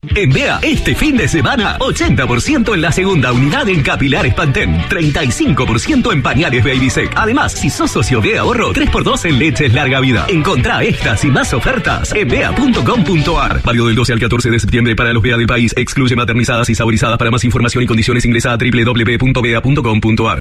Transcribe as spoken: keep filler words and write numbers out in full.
En Bea, este fin de semana, ochenta por ciento en la segunda unidad en capilares Pantene, treinta y cinco por ciento en pañales Babysec. Además, si sos socio Bea Ahorro, tres por dos en leches larga vida. Encontrá estas y más ofertas en bea punto com punto ar. Válido del doce al catorce de septiembre para los Bea del país. Excluye maternizadas y saborizadas. Para más información y condiciones ingresa a doble u doble u doble u punto bea punto com punto ar.